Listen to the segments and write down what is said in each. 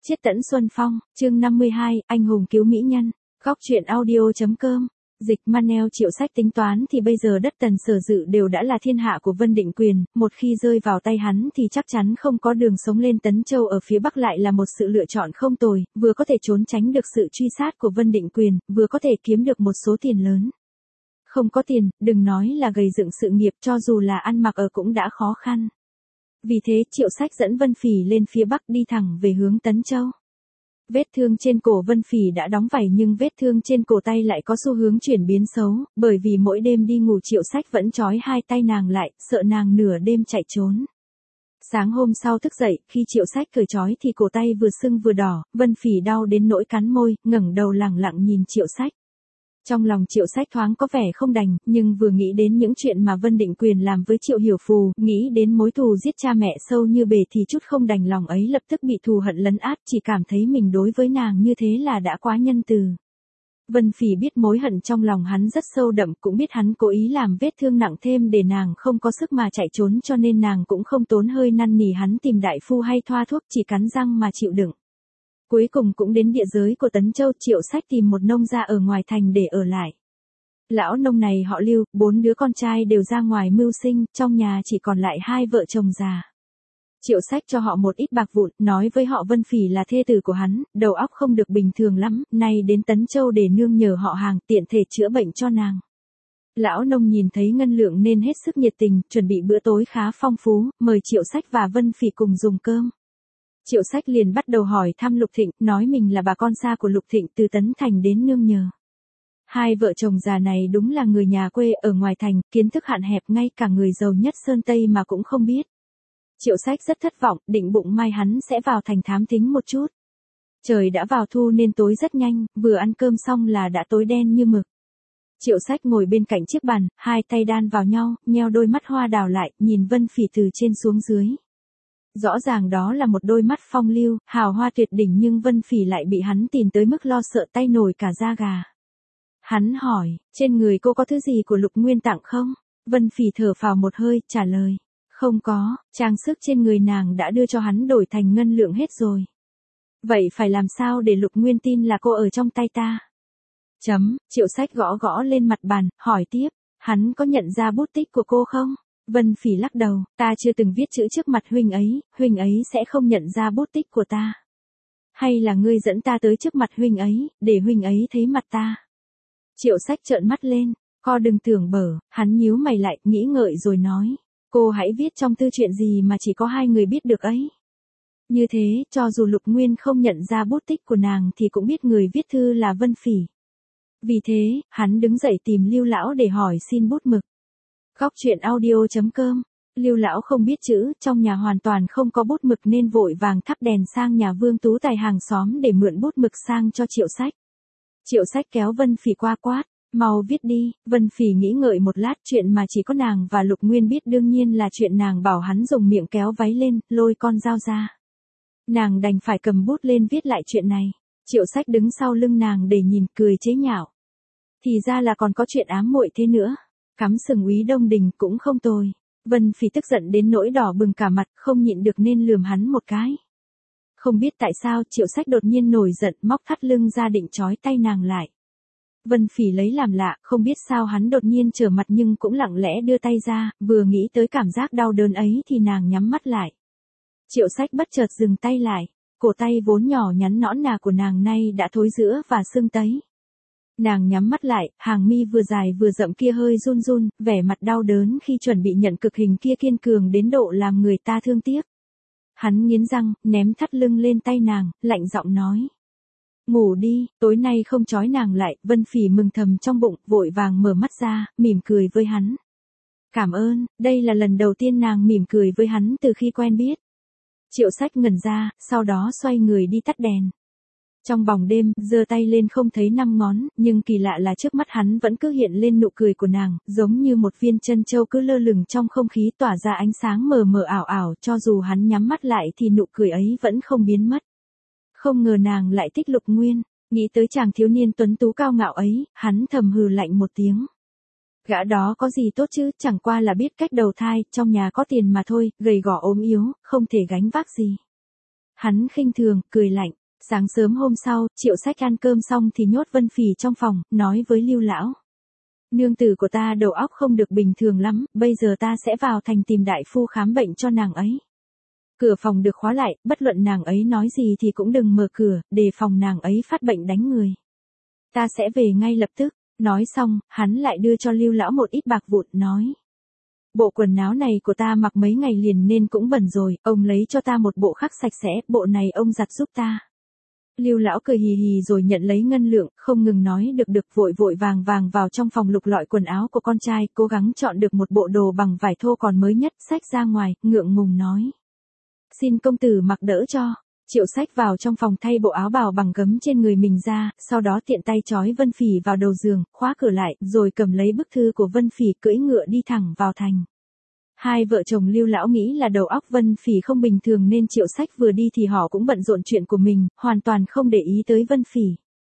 Chiết Tẫn Xuân Phong, chương 52, anh hùng cứu mỹ nhân. Góc truyện audio.com. Dịch Manel Triệu Sách tính toán thì bây giờ đất Tần Sở Dự đều đã là thiên hạ của Vân Định Quyền, một khi rơi vào tay hắn thì chắc chắn không có đường sống lên Tấn Châu ở phía Bắc lại là một sự lựa chọn không tồi, vừa có thể trốn tránh được sự truy sát của Vân Định Quyền, vừa có thể kiếm được một số tiền lớn. Không có tiền, đừng nói là gầy dựng sự nghiệp, cho dù là ăn mặc ở cũng đã khó khăn. Vì thế Triệu Sách dẫn Vân Phỉ lên phía Bắc đi thẳng về hướng Tấn Châu. Vết thương trên cổ Vân Phỉ đã đóng vảy nhưng vết thương trên cổ tay lại có xu hướng chuyển biến xấu, bởi vì mỗi đêm đi ngủ Triệu Sách vẫn trói hai tay nàng lại, sợ nàng nửa đêm chạy trốn. Sáng hôm sau thức dậy, khi Triệu Sách cởi trói thì cổ tay vừa sưng vừa đỏ, Vân Phỉ đau đến nỗi cắn môi, ngẩng đầu lẳng lặng nhìn Triệu Sách. Trong lòng Triệu Sách thoáng có vẻ không đành, nhưng vừa nghĩ đến những chuyện mà Vân Định Quyền làm với Triệu Hiểu Phù, nghĩ đến mối thù giết cha mẹ sâu như bể thì chút không đành lòng ấy lập tức bị thù hận lấn át, chỉ cảm thấy mình đối với nàng như thế là đã quá nhân từ. Vân Phỉ biết mối hận trong lòng hắn rất sâu đậm, cũng biết hắn cố ý làm vết thương nặng thêm để nàng không có sức mà chạy trốn, cho nên nàng cũng không tốn hơi năn nỉ hắn tìm đại phu hay thoa thuốc, chỉ cắn răng mà chịu đựng. Cuối cùng cũng đến địa giới của Tấn Châu, Triệu Sách tìm một nông gia ở ngoài thành để ở lại. Lão nông này họ Lưu, 4 đứa con trai đều ra ngoài mưu sinh, trong nhà chỉ còn lại 2 vợ chồng già. Triệu Sách cho họ một ít bạc vụn, nói với họ Vân Phỉ là thê tử của hắn, đầu óc không được bình thường lắm, nay đến Tấn Châu để nương nhờ họ hàng, tiện thể chữa bệnh cho nàng. Lão nông nhìn thấy ngân lượng nên hết sức nhiệt tình, chuẩn bị bữa tối khá phong phú, mời Triệu Sách và Vân Phỉ cùng dùng cơm. Triệu Sách liền bắt đầu hỏi thăm Lục Thịnh, nói mình là bà con xa của Lục Thịnh từ Tấn Thành đến nương nhờ. 2 vợ chồng già này đúng là người nhà quê ở ngoài thành, kiến thức hạn hẹp, ngay cả người giàu nhất Sơn Tây mà cũng không biết. Triệu Sách rất thất vọng, định bụng mai hắn sẽ vào thành thám thính một chút. Trời đã vào thu nên tối rất nhanh, vừa ăn cơm xong là đã tối đen như mực. Triệu Sách ngồi bên cạnh chiếc bàn, 2 tay đan vào nhau, nheo đôi mắt hoa đào lại, nhìn Vân Phỉ từ trên xuống dưới. Rõ ràng đó là một đôi mắt phong lưu, hào hoa tuyệt đỉnh, nhưng Vân Phỉ lại bị hắn tìm tới mức lo sợ tay nổi cả da gà. Hắn hỏi, trên người cô có thứ gì của Lục Nguyên tặng không? Vân Phỉ thở phào một hơi, trả lời, không có, trang sức trên người nàng đã đưa cho hắn đổi thành ngân lượng hết rồi. Vậy phải làm sao để Lục Nguyên tin là cô ở trong tay ta? Triệu Sách gõ gõ lên mặt bàn, hỏi tiếp, hắn có nhận ra bút tích của cô không? Vân Phỉ lắc đầu, ta chưa từng viết chữ trước mặt huynh ấy sẽ không nhận ra bút tích của ta. Hay là ngươi dẫn ta tới trước mặt huynh ấy, để huynh ấy thấy mặt ta? Triệu Sách trợn mắt lên, co đừng tưởng bở, hắn nhíu mày lại, nghĩ ngợi rồi nói, cô hãy viết trong thư chuyện gì mà chỉ có 2 người biết được ấy. Như thế, cho dù Lục Nguyên không nhận ra bút tích của nàng thì cũng biết người viết thư là Vân Phỉ. Vì thế, hắn đứng dậy tìm Lưu lão để hỏi xin bút mực. Góc truyện audio.com. Lưu lão không biết chữ, trong nhà hoàn toàn không có bút mực nên vội vàng thắp đèn sang nhà Vương Tú Tài hàng xóm để mượn bút mực sang cho Triệu Sách. Triệu Sách kéo Vân Phỉ qua quát, mau viết đi. Vân Phỉ nghĩ ngợi một lát, chuyện mà chỉ có nàng và Lục Nguyên biết đương nhiên là chuyện nàng bảo hắn dùng miệng kéo váy lên, lôi con dao ra. Nàng đành phải cầm bút lên viết lại chuyện này. Triệu Sách đứng sau lưng nàng để nhìn, cười chế nhạo. Thì ra là còn có chuyện ám muội thế nữa. Cắm sừng úy Đông Đình cũng không tồi. Vân Phỉ tức giận đến nỗi đỏ bừng cả mặt, không nhịn được nên lườm hắn một cái. Không biết tại sao Triệu Sách đột nhiên nổi giận, móc thắt lưng ra định trói tay nàng lại. Vân Phỉ lấy làm lạ, không biết sao hắn đột nhiên trở mặt nhưng cũng lặng lẽ đưa tay ra, vừa nghĩ tới cảm giác đau đớn ấy thì nàng nhắm mắt lại. Triệu Sách bất chợt dừng tay lại, cổ tay vốn nhỏ nhắn nõn nà của nàng nay đã thối rữa và sưng tấy. Nàng nhắm mắt lại, hàng mi vừa dài vừa rậm kia hơi run run, vẻ mặt đau đớn khi chuẩn bị nhận cực hình kia kiên cường đến độ làm người ta thương tiếc. Hắn nghiến răng, ném thắt lưng lên tay nàng, lạnh giọng nói. Ngủ đi, tối nay không trói nàng lại. Vân Phỉ mừng thầm trong bụng, vội vàng mở mắt ra, mỉm cười với hắn. Cảm ơn, đây là lần đầu tiên nàng mỉm cười với hắn từ khi quen biết. Triệu Sách ngẩn ra, sau đó xoay người đi tắt đèn. Trong bóng đêm, giơ tay lên không thấy 5 ngón, nhưng kỳ lạ là trước mắt hắn vẫn cứ hiện lên nụ cười của nàng, giống như một viên chân châu cứ lơ lửng trong không khí tỏa ra ánh sáng mờ mờ ảo ảo, cho dù hắn nhắm mắt lại thì nụ cười ấy vẫn không biến mất. Không ngờ nàng lại thích Lục Nguyên, nghĩ tới chàng thiếu niên tuấn tú cao ngạo ấy, hắn thầm hừ lạnh một tiếng. Gã đó có gì tốt chứ, chẳng qua là biết cách đầu thai, trong nhà có tiền mà thôi, gầy gò ốm yếu, không thể gánh vác gì. Hắn khinh thường, cười lạnh. Sáng sớm hôm sau, Triệu Sách ăn cơm xong thì nhốt Vân Phỉ trong phòng, nói với Lưu lão. Nương tử của ta đầu óc không được bình thường lắm, bây giờ ta sẽ vào thành tìm đại phu khám bệnh cho nàng ấy. Cửa phòng được khóa lại, bất luận nàng ấy nói gì thì cũng đừng mở cửa, đề phòng nàng ấy phát bệnh đánh người. Ta sẽ về ngay lập tức. Nói xong, hắn lại đưa cho Lưu lão một ít bạc vụn, nói. Bộ quần áo này của ta mặc mấy ngày liền nên cũng bẩn rồi, ông lấy cho ta một bộ khác sạch sẽ, bộ này ông giặt giúp ta. Lưu lão cười hì hì rồi nhận lấy ngân lượng, không ngừng nói được vội vội vàng vàng vào trong phòng lục lọi quần áo của con trai, cố gắng chọn được một bộ đồ bằng vải thô còn mới nhất, xách ra ngoài, ngượng ngùng nói. Xin công tử mặc đỡ cho. Triệu Sách vào trong phòng thay bộ áo bào bằng gấm trên người mình ra, sau đó tiện tay trói Vân Phỉ vào đầu giường, khóa cửa lại, rồi cầm lấy bức thư của Vân Phỉ cưỡi ngựa đi thẳng vào thành. Hai vợ chồng Lưu lão nghĩ là đầu óc Vân Phỉ không bình thường nên Triệu Sách vừa đi thì họ cũng bận rộn chuyện của mình, hoàn toàn không để ý tới Vân Phỉ.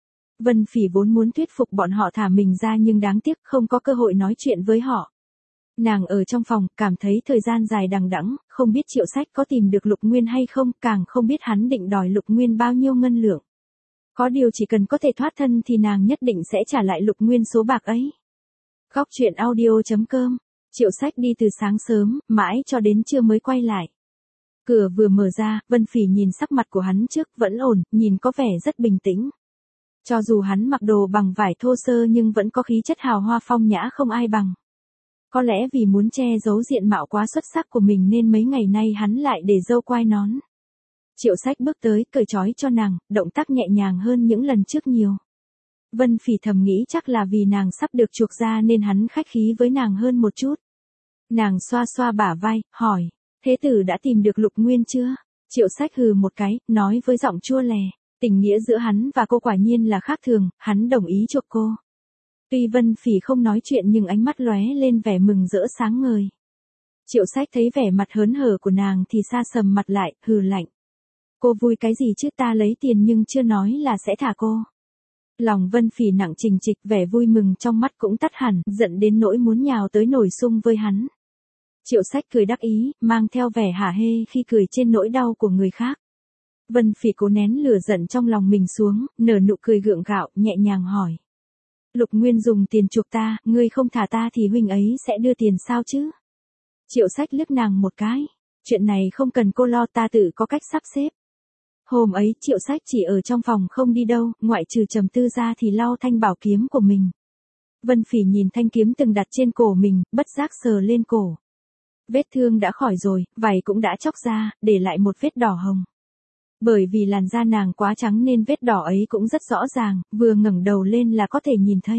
Vân Phỉ vốn muốn thuyết phục bọn họ thả mình ra nhưng đáng tiếc không có cơ hội nói chuyện với họ. Nàng ở trong phòng, cảm thấy thời gian dài đằng đẵng, không biết Triệu Sách có tìm được Lục Nguyên hay không, càng không biết hắn định đòi Lục Nguyên bao nhiêu ngân lượng. Có điều chỉ cần có thể thoát thân thì nàng nhất định sẽ trả lại Lục Nguyên số bạc ấy. Góc truyện audio.com. Triệu Sách đi từ sáng sớm, mãi cho đến trưa mới quay lại. Cửa vừa mở ra, Vân Phỉ nhìn sắc mặt của hắn trước vẫn ổn, nhìn có vẻ rất bình tĩnh. Cho dù hắn mặc đồ bằng vải thô sơ nhưng vẫn có khí chất hào hoa phong nhã không ai bằng. Có lẽ vì muốn che giấu diện mạo quá xuất sắc của mình nên mấy ngày nay hắn lại để râu quai nón. Triệu Sách bước tới, cởi trói cho nàng, động tác nhẹ nhàng hơn những lần trước nhiều. Vân Phỉ thầm nghĩ chắc là vì nàng sắp được chuộc ra nên hắn khách khí với nàng hơn một chút. Nàng xoa xoa bả vai, hỏi, thế tử đã tìm được Lục Nguyên chưa? Triệu Sách hừ một cái, nói với giọng chua lè, tình nghĩa giữa hắn và cô quả nhiên là khác thường, hắn đồng ý chuộc cô. Tuy Vân Phỉ không nói chuyện nhưng ánh mắt lóe lên vẻ mừng rỡ sáng ngời. Triệu Sách thấy vẻ mặt hớn hở của nàng thì sa sầm mặt lại, hừ lạnh. Cô vui cái gì chứ, ta lấy tiền nhưng chưa nói là sẽ thả cô. Lòng Vân Phỉ nặng trịch trịch, vẻ vui mừng trong mắt cũng tắt hẳn, giận đến nỗi muốn nhào tới nổi xung với hắn. Triệu Sách cười đắc ý, mang theo vẻ hả hê khi cười trên nỗi đau của người khác. Vân Phỉ cố nén lửa giận trong lòng mình xuống, nở nụ cười gượng gạo, nhẹ nhàng hỏi. Lục Nguyên dùng tiền chuộc ta, ngươi không thả ta thì huynh ấy sẽ đưa tiền sao chứ? Triệu Sách liếc nàng một cái. Chuyện này không cần cô lo, ta tự có cách sắp xếp. Hôm ấy Triệu Sách chỉ ở trong phòng không đi đâu, ngoại trừ trầm tư ra thì lau thanh bảo kiếm của mình. Vân Phỉ nhìn thanh kiếm từng đặt trên cổ mình, bất giác sờ lên cổ. Vết thương đã khỏi rồi, vảy cũng đã chóc ra, để lại một vết đỏ hồng. Bởi vì làn da nàng quá trắng nên vết đỏ ấy cũng rất rõ ràng, vừa ngẩng đầu lên là có thể nhìn thấy.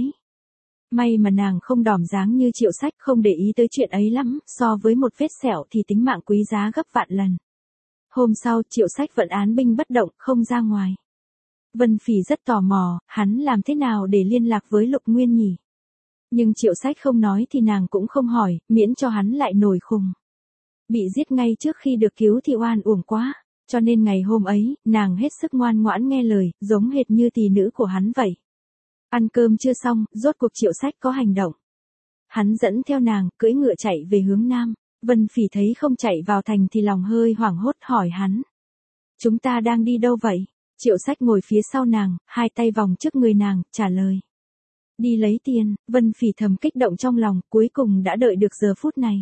May mà nàng không đỏm dáng như Triệu Sách, không để ý tới chuyện ấy lắm, so với một vết sẹo thì tính mạng quý giá gấp vạn lần. Hôm sau Triệu Sách vẫn án binh bất động, không ra ngoài. Vân Phỉ rất tò mò, hắn làm thế nào để liên lạc với Lục Nguyên nhỉ? Nhưng Triệu Sách không nói thì nàng cũng không hỏi, miễn cho hắn lại nổi khùng. Bị giết ngay trước khi được cứu thì oan uổng quá, cho nên ngày hôm ấy, nàng hết sức ngoan ngoãn nghe lời, giống hệt như tỳ nữ của hắn vậy. Ăn cơm chưa xong, rốt cuộc Triệu Sách có hành động. Hắn dẫn theo nàng, cưỡi ngựa chạy về hướng nam. Vân Phỉ thấy không chạy vào thành thì lòng hơi hoảng hốt, hỏi hắn. Chúng ta đang đi đâu vậy? Triệu Sách ngồi phía sau nàng, hai tay vòng trước người nàng, trả lời. Đi lấy tiền. Vân Phỉ thầm kích động trong lòng, cuối cùng đã đợi được giờ phút này.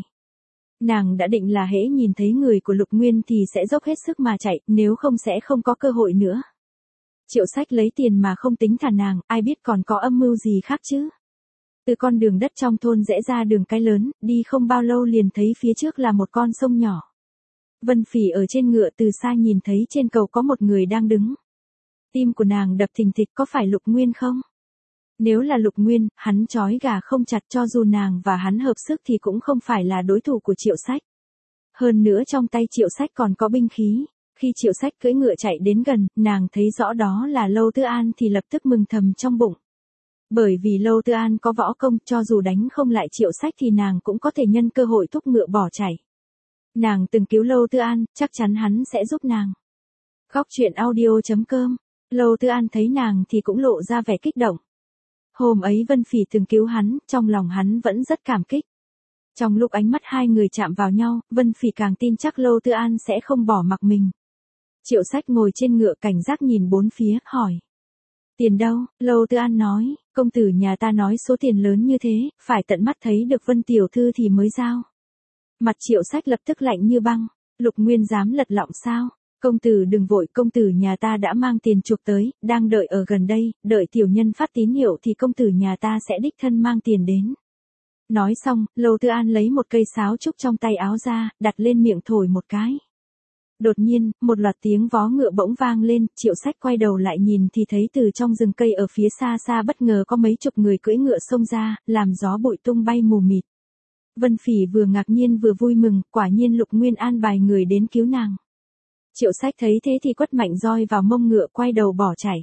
Nàng đã định là hễ nhìn thấy người của Lục Nguyên thì sẽ dốc hết sức mà chạy, nếu không sẽ không có cơ hội nữa. Triệu Sách lấy tiền mà không tính thả nàng, ai biết còn có âm mưu gì khác chứ. Từ con đường đất trong thôn rẽ ra đường cái lớn, đi không bao lâu liền thấy phía trước là một con sông nhỏ. Vân Phỉ ở trên ngựa từ xa nhìn thấy trên cầu có một người đang đứng. Tim của nàng đập thình thịch, có phải Lục Nguyên không? Nếu là Lục Nguyên, hắn trói gà không chặt, cho dù nàng và hắn hợp sức thì cũng không phải là đối thủ của Triệu Sách. Hơn nữa trong tay Triệu Sách còn có binh khí. Khi Triệu Sách cưỡi ngựa chạy đến gần, nàng thấy rõ đó là Lâu Tư An thì lập tức mừng thầm trong bụng. Bởi vì Lâu Tư An có võ công, cho dù đánh không lại Triệu Sách thì nàng cũng có thể nhân cơ hội thúc ngựa bỏ chạy. Nàng từng cứu Lâu Tư An, chắc chắn hắn sẽ giúp nàng. Góc truyện audio.com. Lâu Tư An thấy nàng thì cũng lộ ra vẻ kích động. Hôm ấy Vân Phỉ từng cứu hắn, trong lòng hắn vẫn rất cảm kích. Trong lúc ánh mắt hai người chạm vào nhau, Vân Phỉ càng tin chắc Lâu Tư An sẽ không bỏ mặc mình. Triệu Sách ngồi trên ngựa cảnh giác nhìn bốn phía, hỏi. Tiền đâu? Lâu Tư An nói, công tử nhà ta nói số tiền lớn như thế, phải tận mắt thấy được Vân tiểu thư thì mới giao. Mặt Triệu Sách lập tức lạnh như băng, Lục Nguyên dám lật lọng sao? Công tử đừng vội, công tử nhà ta đã mang tiền chuộc tới, đang đợi ở gần đây, đợi tiểu nhân phát tín hiệu thì công tử nhà ta sẽ đích thân mang tiền đến. Nói xong, Lâu Tư An lấy một cây sáo trúc trong tay áo ra, đặt lên miệng thổi một cái. Đột nhiên, một loạt tiếng vó ngựa bỗng vang lên, Triệu Sách quay đầu lại nhìn thì thấy từ trong rừng cây ở phía xa xa bất ngờ có mấy chục người cưỡi ngựa xông ra, làm gió bụi tung bay mù mịt. Vân Phỉ vừa ngạc nhiên vừa vui mừng, quả nhiên Lục Nguyên an bài người đến cứu nàng. Triệu Sách thấy thế thì quất mạnh roi vào mông ngựa, quay đầu bỏ chạy.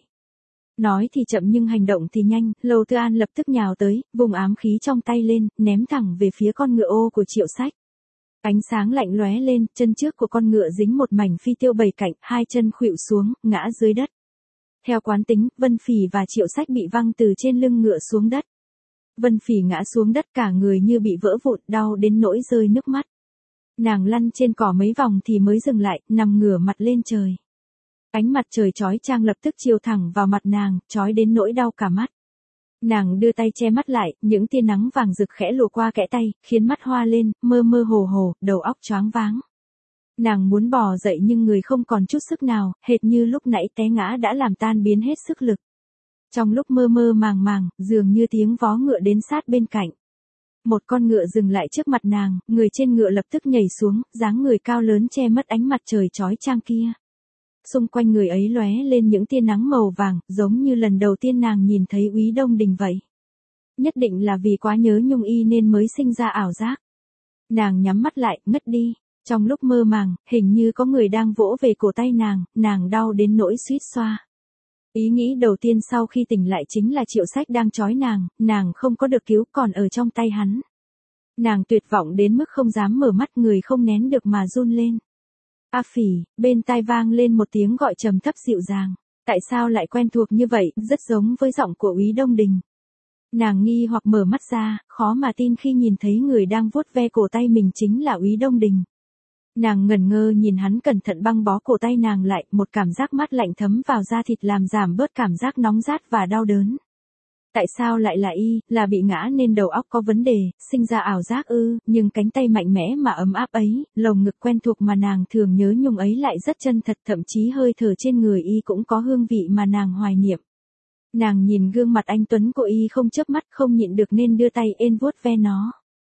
Nói thì chậm nhưng hành động thì nhanh, Lâu Tư An lập tức nhào tới, vùng ám khí trong tay lên, ném thẳng về phía con ngựa ô của Triệu Sách. Ánh sáng lạnh lóe lên, chân trước của con ngựa dính một mảnh phi tiêu bảy cạnh, hai chân khuỵu xuống, ngã dưới đất. Theo quán tính, Vân Phỉ và Triệu Sách bị văng từ trên lưng ngựa xuống đất. Vân Phỉ ngã xuống đất cả người như bị vỡ vụn, đau đến nỗi rơi nước mắt. Nàng lăn trên cỏ mấy vòng thì mới dừng lại, nằm ngửa mặt lên trời. Ánh mặt trời chói chang lập tức chiếu thẳng vào mặt nàng, chói đến nỗi đau cả mắt. Nàng đưa tay che mắt lại, những tia nắng vàng rực khẽ lùa qua kẽ tay, khiến mắt hoa lên, mơ mơ hồ hồ, đầu óc choáng váng. Nàng muốn bò dậy nhưng người không còn chút sức nào, hệt như lúc nãy té ngã đã làm tan biến hết sức lực. Trong lúc mơ mơ màng màng, dường như tiếng vó ngựa đến sát bên cạnh. Một con ngựa dừng lại trước mặt nàng, người trên ngựa lập tức nhảy xuống, dáng người cao lớn che mất ánh mặt trời chói chang kia. Xung quanh người ấy lóe lên những tia nắng màu vàng, giống như lần đầu tiên nàng nhìn thấy Úy Đông Đình vậy. Nhất định là vì quá nhớ Nhung Y nên mới sinh ra ảo giác. Nàng nhắm mắt lại, ngất đi. Trong lúc mơ màng, hình như có người đang vỗ về cổ tay nàng đau đến nỗi suýt xoa. Ý nghĩ đầu tiên sau khi tỉnh lại chính là Triệu Sách đang trói nàng không có được cứu còn ở trong tay hắn. Nàng tuyệt vọng đến mức không dám mở mắt, người không nén được mà run lên. A Phỉ, bên tai vang lên một tiếng gọi trầm thấp dịu dàng. Tại sao lại quen thuộc như vậy, rất giống với giọng của Úy Đông Đình. Nàng nghi hoặc mở mắt ra, khó mà tin khi nhìn thấy người đang vuốt ve cổ tay mình chính là Úy Đông Đình. Nàng ngẩn ngơ nhìn hắn cẩn thận băng bó cổ tay nàng lại, một cảm giác mát lạnh thấm vào da thịt làm giảm bớt cảm giác nóng rát và đau đớn. Tại sao lại là y, là bị ngã nên đầu óc có vấn đề, sinh ra ảo giác ư, nhưng cánh tay mạnh mẽ mà ấm áp ấy, lồng ngực quen thuộc mà nàng thường nhớ nhung ấy lại rất chân thật, thậm chí hơi thở trên người y cũng có hương vị mà nàng hoài niệm. Nàng nhìn gương mặt anh tuấn của y không chớp mắt, không nhịn được nên đưa tay ên vuốt ve nó.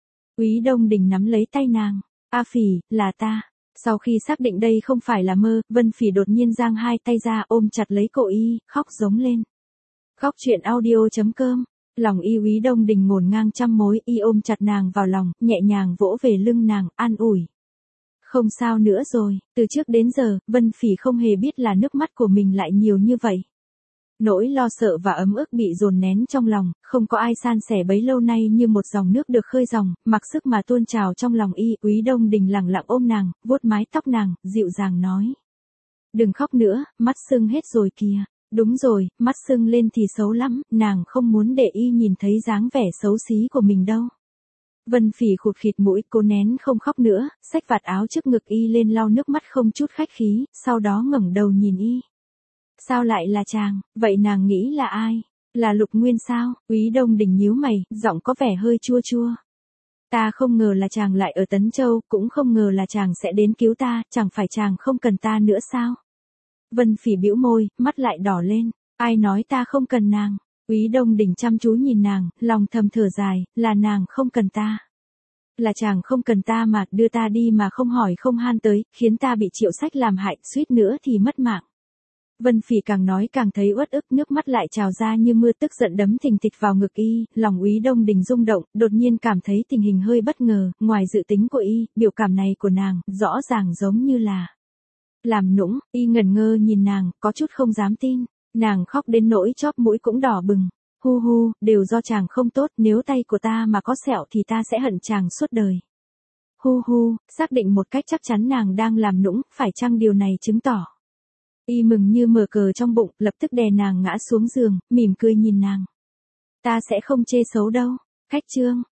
Úy Đông Đình nắm lấy tay nàng. A Phỉ, là ta. Sau khi xác định đây không phải là mơ, Vân Phỉ đột nhiên giang hai tay ra ôm chặt lấy cổ y, khóc giống lên. Khóc chuyện audio.com. Lòng y Úy Đông Đình ngổn ngang trăm mối, y ôm chặt nàng vào lòng, nhẹ nhàng vỗ về lưng nàng, an ủi. Không sao nữa rồi, từ trước đến giờ, Vân Phỉ không hề biết là nước mắt của mình lại nhiều như vậy. Nỗi lo sợ và ấm ức bị dồn nén trong lòng, không có ai san sẻ bấy lâu nay như một dòng nước được khơi dòng, mặc sức mà tuôn trào trong lòng y. Úy Đông Đình lặng lặng ôm nàng, vuốt mái tóc nàng, dịu dàng nói. Đừng khóc nữa, mắt sưng hết rồi kìa. Đúng rồi, mắt sưng lên thì xấu lắm, nàng không muốn để y nhìn thấy dáng vẻ xấu xí của mình đâu. Vân Phỉ khụt khịt mũi, cố nén không khóc nữa, xách vạt áo trước ngực y lên lau nước mắt không chút khách khí, sau đó ngẩng đầu nhìn y. Sao lại là chàng, vậy nàng nghĩ là ai? Là Lục Nguyên sao? Úy Đông Đình nhíu mày, giọng có vẻ hơi chua chua. Ta không ngờ là chàng lại ở Tấn Châu, cũng không ngờ là chàng sẽ đến cứu ta, chẳng phải chàng không cần ta nữa sao? Vân Phỉ bĩu môi, mắt lại đỏ lên. Ai nói ta không cần nàng? Úy Đông Đình chăm chú nhìn nàng, lòng thầm thở dài, là nàng không cần ta. Là chàng không cần ta mà, đưa ta đi mà không hỏi không han tới, khiến ta bị Triệu Sách làm hại, suýt nữa thì mất mạng. Vân Phỉ càng nói càng thấy uất ức, nước mắt lại trào ra như mưa, tức giận đấm thình thịch vào ngực y, lòng Úy Đông Đình rung động, đột nhiên cảm thấy tình hình hơi bất ngờ, ngoài dự tính của y, biểu cảm này của nàng, rõ ràng giống như là làm nũng. Y ngẩn ngơ nhìn nàng, có chút không dám tin, nàng khóc đến nỗi chóp mũi cũng đỏ bừng. Hu hu, đều do chàng không tốt, nếu tay của ta mà có sẹo thì ta sẽ hận chàng suốt đời. Hu hu, xác định một cách chắc chắn nàng đang làm nũng, phải chăng điều này chứng tỏ. Y mừng như mở cờ trong bụng, lập tức đè nàng ngã xuống giường, mỉm cười nhìn nàng. Ta sẽ không chê xấu đâu. Khách trương,